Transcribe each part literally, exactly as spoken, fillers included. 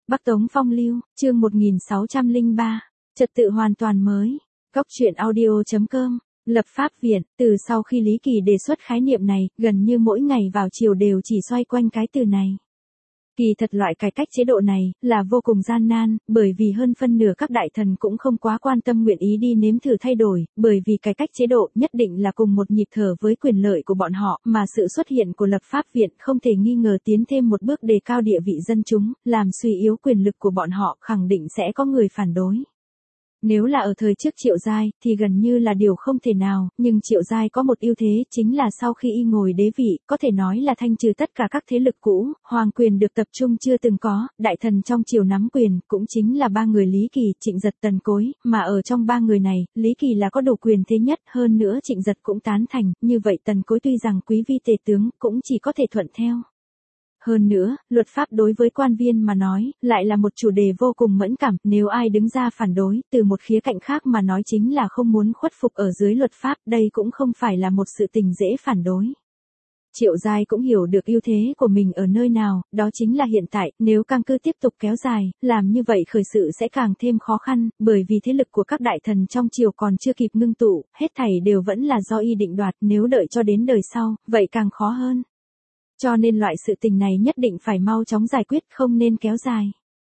Bắc Tống Phong Lưu, chương một nghìn sáu trăm lẻ ba, trật tự hoàn toàn mới. Góc truyện audio chấm com, lập pháp viện, từ sau khi Lý Kỳ đề xuất khái niệm này, gần như mỗi ngày vào chiều đều chỉ xoay quanh cái từ này. Kỳ thật loại cải cách chế độ này, là vô cùng gian nan, bởi vì hơn phân nửa các đại thần cũng không quá quan tâm nguyện ý đi nếm thử thay đổi, bởi vì cải cách chế độ nhất định là cùng một nhịp thở với quyền lợi của bọn họ, mà sự xuất hiện của lập pháp viện không thể nghi ngờ tiến thêm một bước đề cao địa vị dân chúng, làm suy yếu quyền lực của bọn họ, khẳng định sẽ có người phản đối. Nếu là ở thời trước Triệu Giai, thì gần như là điều không thể nào, nhưng Triệu Giai có một ưu thế chính là sau khi y ngồi đế vị, có thể nói là thanh trừ tất cả các thế lực cũ, hoàng quyền được tập trung chưa từng có, đại thần trong triều nắm quyền, cũng chính là ba người Lý Kỳ, Trịnh Giật, Tần Cối, mà ở trong ba người này, Lý Kỳ là có đủ quyền thế nhất, hơn nữa Trịnh Giật cũng tán thành, như vậy Tần Cối tuy rằng quý vi tề tướng, cũng chỉ có thể thuận theo. Hơn nữa, luật pháp đối với quan viên mà nói, lại là một chủ đề vô cùng mẫn cảm, nếu ai đứng ra phản đối, từ một khía cạnh khác mà nói chính là không muốn khuất phục ở dưới luật pháp, đây cũng không phải là một sự tình dễ phản đối. Triệu Giai cũng hiểu được ưu thế của mình ở nơi nào, đó chính là hiện tại, nếu căng cứ tiếp tục kéo dài, làm như vậy khởi sự sẽ càng thêm khó khăn, bởi vì thế lực của các đại thần trong triều còn chưa kịp ngưng tụ, hết thảy đều vẫn là do y định đoạt, nếu đợi cho đến đời sau, vậy càng khó hơn. Cho nên loại sự tình này nhất định phải mau chóng giải quyết, không nên kéo dài.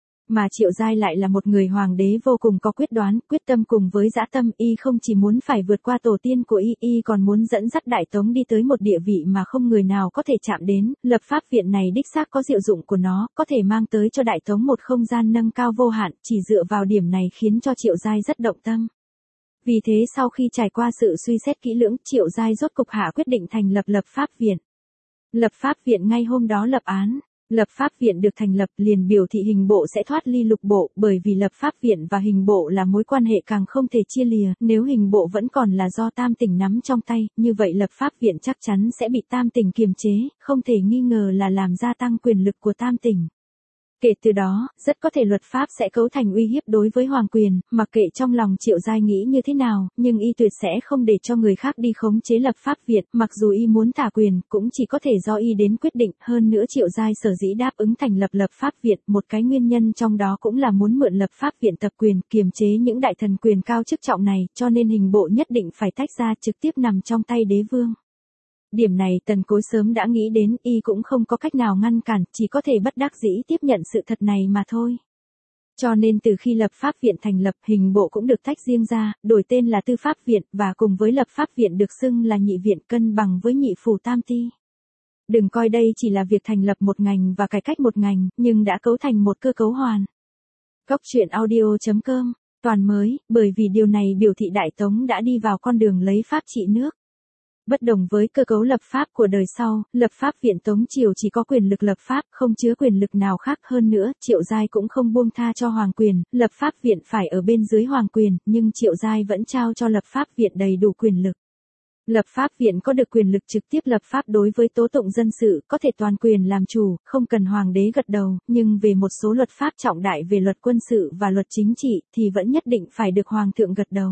Mà Triệu Giai lại là một người hoàng đế vô cùng có quyết đoán, quyết tâm cùng với dã tâm, y không chỉ muốn phải vượt qua tổ tiên của y, y còn muốn dẫn dắt Đại Tống đi tới một địa vị mà không người nào có thể chạm đến, lập pháp viện này đích xác có diệu dụng của nó, có thể mang tới cho Đại Tống một không gian nâng cao vô hạn, chỉ dựa vào điểm này khiến cho Triệu Giai rất động tâm. Vì thế sau khi trải qua sự suy xét kỹ lưỡng, Triệu Giai rốt cục hạ quyết định thành lập lập pháp viện. Lập pháp viện ngay hôm đó lập án, lập pháp viện được thành lập liền biểu thị hình bộ sẽ thoát ly lục bộ, bởi vì lập pháp viện và hình bộ là mối quan hệ càng không thể chia lìa, nếu hình bộ vẫn còn là do tam tỉnh nắm trong tay, như vậy lập pháp viện chắc chắn sẽ bị tam tỉnh kiềm chế, không thể nghi ngờ là làm gia tăng quyền lực của tam tỉnh. Kể từ đó, rất có thể luật pháp sẽ cấu thành uy hiếp đối với hoàng quyền, mặc kệ trong lòng Triệu Giai nghĩ như thế nào, nhưng y tuyệt sẽ không để cho người khác đi khống chế lập pháp viện, mặc dù y muốn thả quyền, cũng chỉ có thể do y đến quyết định, hơn nữa Triệu Giai sở dĩ đáp ứng thành lập lập pháp viện, một cái nguyên nhân trong đó cũng là muốn mượn lập pháp viện tập quyền, kiềm chế những đại thần quyền cao chức trọng này, cho nên hình bộ nhất định phải tách ra trực tiếp nằm trong tay đế vương. Điểm này Tần Cối sớm đã nghĩ đến, y cũng không có cách nào ngăn cản, chỉ có thể bất đắc dĩ tiếp nhận sự thật này mà thôi. Cho nên từ khi lập pháp viện thành lập, hình bộ cũng được tách riêng ra, đổi tên là tư pháp viện, và cùng với lập pháp viện được xưng là nhị viện, cân bằng với nhị phủ tam ti. Đừng coi đây chỉ là việc thành lập một ngành và cải cách một ngành, nhưng đã cấu thành một cơ cấu hoàn. Góc truyện audio chấm com, toàn mới, bởi vì điều này biểu thị Đại Tống đã đi vào con đường lấy pháp trị nước. Bất đồng với cơ cấu lập pháp của đời sau, lập pháp viện Tống triều chỉ có quyền lực lập pháp, không chứa quyền lực nào khác hơn nữa, Triệu Giai cũng không buông tha cho hoàng quyền, lập pháp viện phải ở bên dưới hoàng quyền, nhưng Triệu Giai vẫn trao cho lập pháp viện đầy đủ quyền lực. Lập pháp viện có được quyền lực trực tiếp lập pháp đối với tố tụng dân sự, có thể toàn quyền làm chủ, không cần hoàng đế gật đầu, nhưng về một số luật pháp trọng đại về luật quân sự và luật chính trị, thì vẫn nhất định phải được hoàng thượng gật đầu.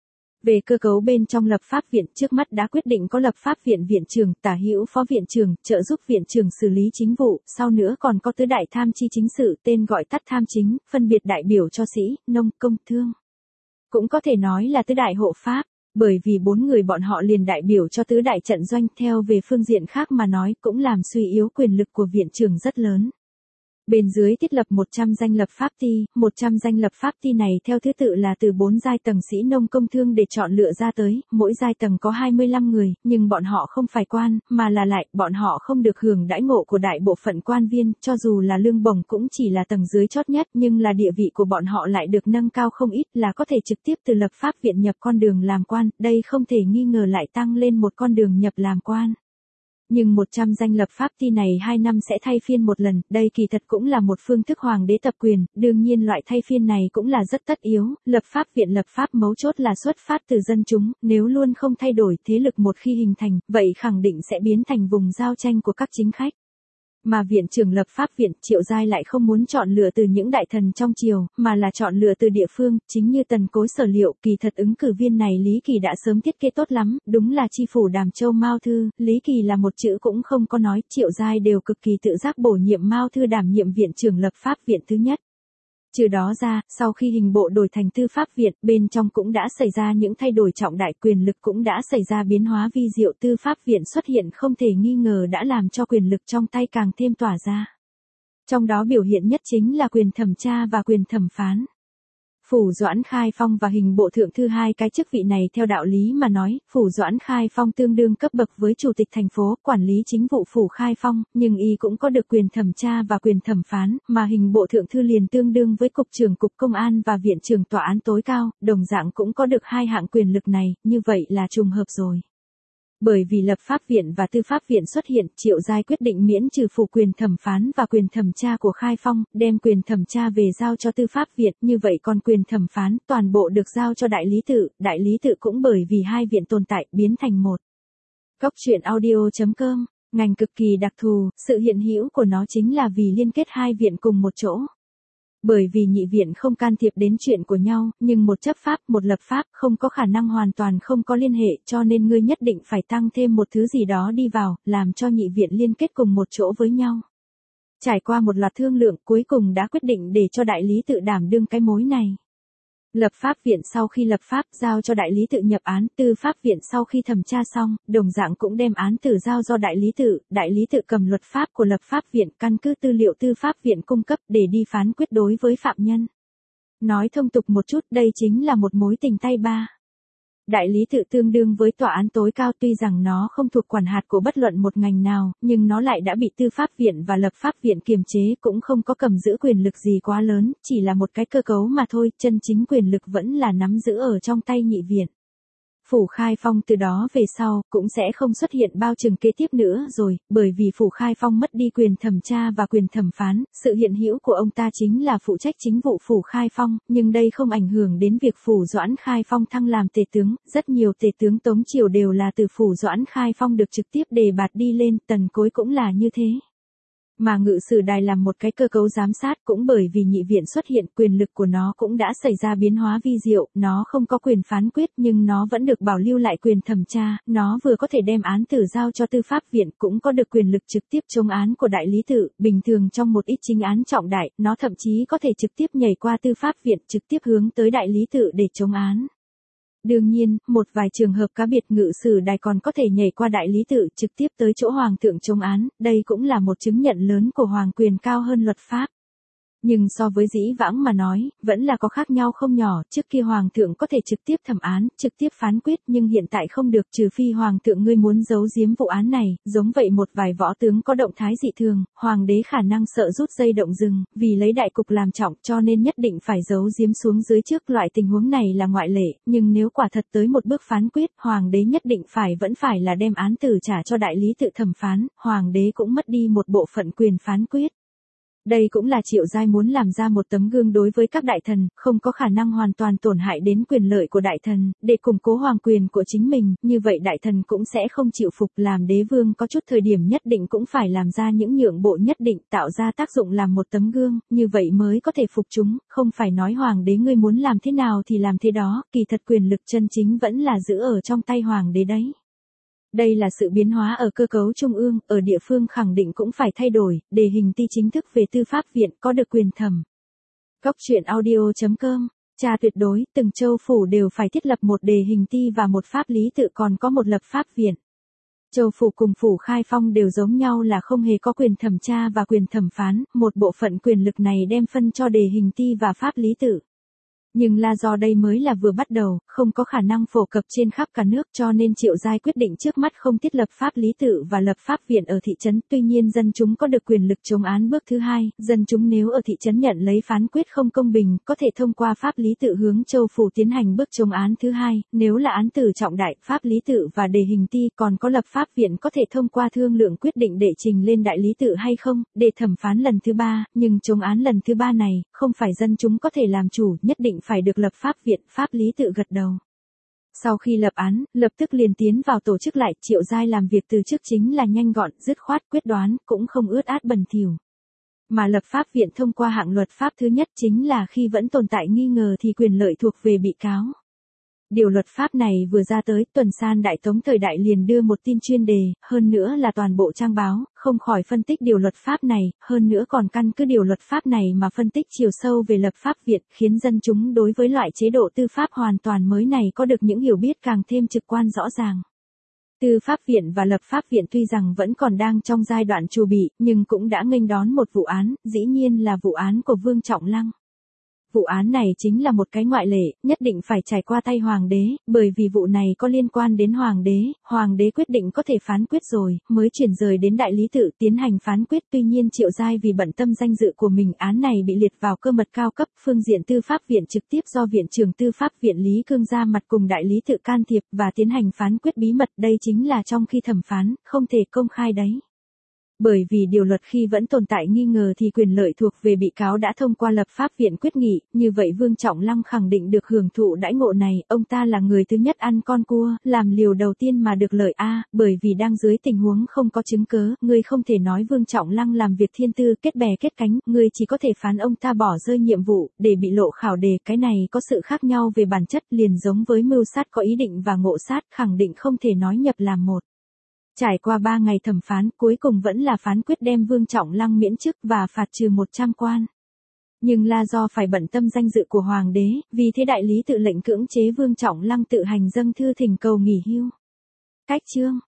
Về cơ cấu bên trong lập pháp viện, trước mắt đã quyết định có lập pháp viện viện trưởng, tả hữu phó viện trưởng, trợ giúp viện trưởng xử lý chính vụ, sau nữa còn có tứ đại tham chi chính sự, tên gọi tắt tham chính, phân biệt đại biểu cho sĩ, nông, công, thương. Cũng có thể nói là tứ đại hộ pháp, bởi vì bốn người bọn họ liền đại biểu cho tứ đại trận doanh, theo về phương diện khác mà nói cũng làm suy yếu quyền lực của viện trưởng rất lớn. Bên dưới thiết lập một trăm danh lập pháp ty, một trăm danh lập pháp ty này theo thứ tự là từ bốn giai tầng sĩ nông công thương để chọn lựa ra tới, mỗi giai tầng có hai mươi lăm người, nhưng bọn họ không phải quan, mà là lại, bọn họ không được hưởng đãi ngộ của đại bộ phận quan viên, cho dù là lương bổng cũng chỉ là tầng dưới chót nhất, nhưng là địa vị của bọn họ lại được nâng cao không ít, là có thể trực tiếp từ lập pháp viện nhập con đường làm quan, đây không thể nghi ngờ lại tăng lên một con đường nhập làm quan. Nhưng một trăm danh lập pháp ty này hai năm sẽ thay phiên một lần, đây kỳ thật cũng là một phương thức hoàng đế tập quyền, đương nhiên loại thay phiên này cũng là rất tất yếu, lập pháp viện lập pháp mấu chốt là xuất phát từ dân chúng, nếu luôn không thay đổi thế lực một khi hình thành, vậy khẳng định sẽ biến thành vùng giao tranh của các chính khách. Mà viện trưởng lập pháp viện Triệu Giai lại không muốn chọn lựa từ những đại thần trong triều, mà là chọn lựa từ địa phương, chính như Tần Cối sở liệu, kỳ thật ứng cử viên này Lý Kỳ đã sớm thiết kế tốt lắm, đúng là chi phủ Đàm Châu Mao Thư, Lý Kỳ là một chữ cũng không có nói, Triệu Giai đều cực kỳ tự giác bổ nhiệm Mao Thư đảm nhiệm viện trưởng lập pháp viện thứ nhất. Trừ đó ra, sau khi hình bộ đổi thành tư pháp viện, bên trong cũng đã xảy ra những thay đổi trọng đại, quyền lực cũng đã xảy ra biến hóa vi diệu, tư pháp viện xuất hiện không thể nghi ngờ đã làm cho quyền lực trong tay càng thêm tỏa ra. Trong đó biểu hiện nhất chính là quyền thẩm tra và quyền thẩm phán. Phủ Doãn Khai Phong và hình bộ thượng thư hai cái chức vị này theo đạo lý mà nói, Phủ Doãn Khai Phong tương đương cấp bậc với chủ tịch thành phố, quản lý chính vụ Phủ Khai Phong, nhưng y cũng có được quyền thẩm tra và quyền thẩm phán, mà hình bộ thượng thư liền tương đương với cục trưởng cục công an và viện trưởng tòa án tối cao, đồng dạng cũng có được hai hạng quyền lực này, như vậy là trùng hợp rồi. Bởi vì lập pháp viện và tư pháp viện xuất hiện, Triệu Giai quyết định miễn trừ phủ quyền thẩm phán và quyền thẩm tra của Khai Phong, đem quyền thẩm tra về giao cho tư pháp viện, như vậy còn quyền thẩm phán toàn bộ được giao cho đại lý tự, đại lý tự cũng bởi vì hai viện tồn tại biến thành một. Cóc truyện audio chấm com, ngành cực kỳ đặc thù, sự hiện hữu của nó chính là vì liên kết hai viện cùng một chỗ. Bởi vì nhị viện không can thiệp đến chuyện của nhau, nhưng một chấp pháp, một lập pháp không có khả năng hoàn toàn không có liên hệ, cho nên ngươi nhất định phải tăng thêm một thứ gì đó đi vào, làm cho nhị viện liên kết cùng một chỗ với nhau. Trải qua một loạt thương lượng, cuối cùng đã quyết định để cho đại lý tự đảm đương cái mối này. Lập pháp viện sau khi lập pháp giao cho đại lý tự nhập án, tư pháp viện sau khi thẩm tra xong, đồng dạng cũng đem án tử giao do đại lý tự, đại lý tự cầm luật pháp của lập pháp viện, căn cứ tư liệu tư pháp viện cung cấp để đi phán quyết đối với phạm nhân. Nói thông tục một chút, đây chính là một mối tình tay ba. Đại lý tự tương đương với tòa án tối cao, tuy rằng nó không thuộc quản hạt của bất luận một ngành nào, nhưng nó lại đã bị tư pháp viện và lập pháp viện kiềm chế, cũng không có cầm giữ quyền lực gì quá lớn, chỉ là một cái cơ cấu mà thôi, chân chính quyền lực vẫn là nắm giữ ở trong tay nhị viện. Phủ Khai Phong từ đó về sau, cũng sẽ không xuất hiện bao trường kế tiếp nữa rồi, bởi vì Phủ Khai Phong mất đi quyền thẩm tra và quyền thẩm phán, sự hiện hữu của ông ta chính là phụ trách chính vụ Phủ Khai Phong, nhưng đây không ảnh hưởng đến việc Phủ Doãn Khai Phong thăng làm tể tướng, rất nhiều tể tướng Tống Triều đều là từ Phủ Doãn Khai Phong được trực tiếp đề bạt đi lên, Tần Cối cũng là như thế. Mà ngự sử đài làm một cái cơ cấu giám sát, cũng bởi vì nhị viện xuất hiện, quyền lực của nó cũng đã xảy ra biến hóa vi diệu, nó không có quyền phán quyết nhưng nó vẫn được bảo lưu lại quyền thẩm tra, nó vừa có thể đem án tử giao cho tư pháp viện, cũng có được quyền lực trực tiếp chống án của đại lý tự, bình thường trong một ít chính án trọng đại, nó thậm chí có thể trực tiếp nhảy qua tư pháp viện, trực tiếp hướng tới đại lý tự để chống án. Đương nhiên, một vài trường hợp cá biệt ngự sử đài còn có thể nhảy qua đại lý tự trực tiếp tới chỗ hoàng thượng chống án, đây cũng là một chứng nhận lớn của hoàng quyền cao hơn luật pháp. Nhưng so với dĩ vãng mà nói, vẫn là có khác nhau không nhỏ, trước kia hoàng thượng có thể trực tiếp thẩm án, trực tiếp phán quyết nhưng hiện tại không được, trừ phi hoàng thượng ngươi muốn giấu giếm vụ án này, giống vậy một vài võ tướng có động thái dị thường, hoàng đế khả năng sợ rút dây động rừng, vì lấy đại cục làm trọng cho nên nhất định phải giấu giếm xuống dưới trước, loại tình huống này là ngoại lệ, nhưng nếu quả thật tới một bước phán quyết, hoàng đế nhất định phải vẫn phải là đem án tử trả cho đại lý tự thẩm phán, hoàng đế cũng mất đi một bộ phận quyền phán quyết. Đây cũng là Triệu Giai muốn làm ra một tấm gương đối với các đại thần, không có khả năng hoàn toàn tổn hại đến quyền lợi của đại thần, để củng cố hoàng quyền của chính mình, như vậy đại thần cũng sẽ không chịu phục, làm đế vương có chút thời điểm nhất định cũng phải làm ra những nhượng bộ nhất định, tạo ra tác dụng làm một tấm gương, như vậy mới có thể phục chúng, không phải nói hoàng đế ngươi muốn làm thế nào thì làm thế đó, kỳ thật quyền lực chân chính vẫn là giữ ở trong tay hoàng đế đấy. Đây là sự biến hóa ở cơ cấu trung ương, ở địa phương khẳng định cũng phải thay đổi, đề hình ti chính thức về tư pháp viện có được quyền thẩm. Cóc truyện audio chấm com, tra tuyệt đối, từng châu phủ đều phải thiết lập một đề hình ti và một pháp lý tự, còn có một lập pháp viện. Châu phủ cùng Phủ Khai Phong đều giống nhau là không hề có quyền thẩm tra và quyền thẩm phán, một bộ phận quyền lực này đem phân cho đề hình ti và pháp lý tự. Nhưng là do đây mới là vừa bắt đầu, không có khả năng phổ cập trên khắp cả nước, cho nên Triệu Giai quyết định trước mắt không thiết lập pháp lý tự và lập pháp viện ở thị trấn, tuy nhiên dân chúng có được quyền lực chống án bước thứ hai, dân chúng nếu ở thị trấn nhận lấy phán quyết không công bình, có thể thông qua pháp lý tự hướng châu phủ tiến hành bước chống án thứ hai, nếu là án tử trọng đại, pháp lý tự và đề hình ti còn có lập pháp viện có thể thông qua thương lượng quyết định để trình lên đại lý tự hay không, để thẩm phán lần thứ ba, nhưng chống án lần thứ ba này, không phải dân chúng có thể làm chủ, nhất định phải được lập pháp viện, pháp lý tự gật đầu. Sau khi lập án, lập tức liền tiến vào tổ chức lại, Triệu Giai làm việc từ trước chính là nhanh gọn, dứt khoát, quyết đoán, cũng không ướt át bẩn thỉu. Mà lập pháp viện thông qua hạng luật pháp thứ nhất chính là khi vẫn tồn tại nghi ngờ thì quyền lợi thuộc về bị cáo. Điều luật pháp này vừa ra tới, Tuần San Đại Tống thời đại liền đưa một tin chuyên đề, hơn nữa là toàn bộ trang báo, không khỏi phân tích điều luật pháp này, hơn nữa còn căn cứ điều luật pháp này mà phân tích chiều sâu về lập pháp viện, khiến dân chúng đối với loại chế độ tư pháp hoàn toàn mới này có được những hiểu biết càng thêm trực quan rõ ràng. Tư pháp viện và lập pháp viện tuy rằng vẫn còn đang trong giai đoạn chuẩn bị, nhưng cũng đã nghênh đón một vụ án, dĩ nhiên là vụ án của Vương Trọng Lăng. Vụ án này chính là một cái ngoại lệ, nhất định phải trải qua tay hoàng đế, bởi vì vụ này có liên quan đến hoàng đế, hoàng đế quyết định có thể phán quyết rồi, mới chuyển rời đến đại lý tự tiến hành phán quyết. Tuy nhiên Triệu Giai vì bận tâm danh dự của mình, án này bị liệt vào cơ mật cao cấp, phương diện tư pháp viện trực tiếp do viện trưởng tư pháp viện Lý Cương ra mặt cùng đại lý tự can thiệp và tiến hành phán quyết bí mật, đây chính là trong khi thẩm phán, không thể công khai đấy. Bởi vì điều luật khi vẫn tồn tại nghi ngờ thì quyền lợi thuộc về bị cáo đã thông qua lập pháp viện quyết nghị, như vậy Vương Trọng Lăng khẳng định được hưởng thụ đãi ngộ này, ông ta là người thứ nhất ăn con cua, làm liều đầu tiên mà được lợi a, bởi vì đang dưới tình huống không có chứng cớ, ngươi không thể nói Vương Trọng Lăng làm việc thiên tư kết bè kết cánh, ngươi chỉ có thể phán ông ta bỏ rơi nhiệm vụ, để bị lộ khảo đề, cái này có sự khác nhau về bản chất, liền giống với mưu sát có ý định và ngộ sát, khẳng định không thể nói nhập làm một. Trải qua ba ngày thẩm phán, cuối cùng vẫn là phán quyết đem Vương Trọng Lăng miễn chức và phạt trừ một trăm quan. Nhưng là do phải bận tâm danh dự của hoàng đế, vì thế đại lý tự lệnh cưỡng chế Vương Trọng Lăng tự hành dâng thư thỉnh cầu nghỉ hưu. Cách chương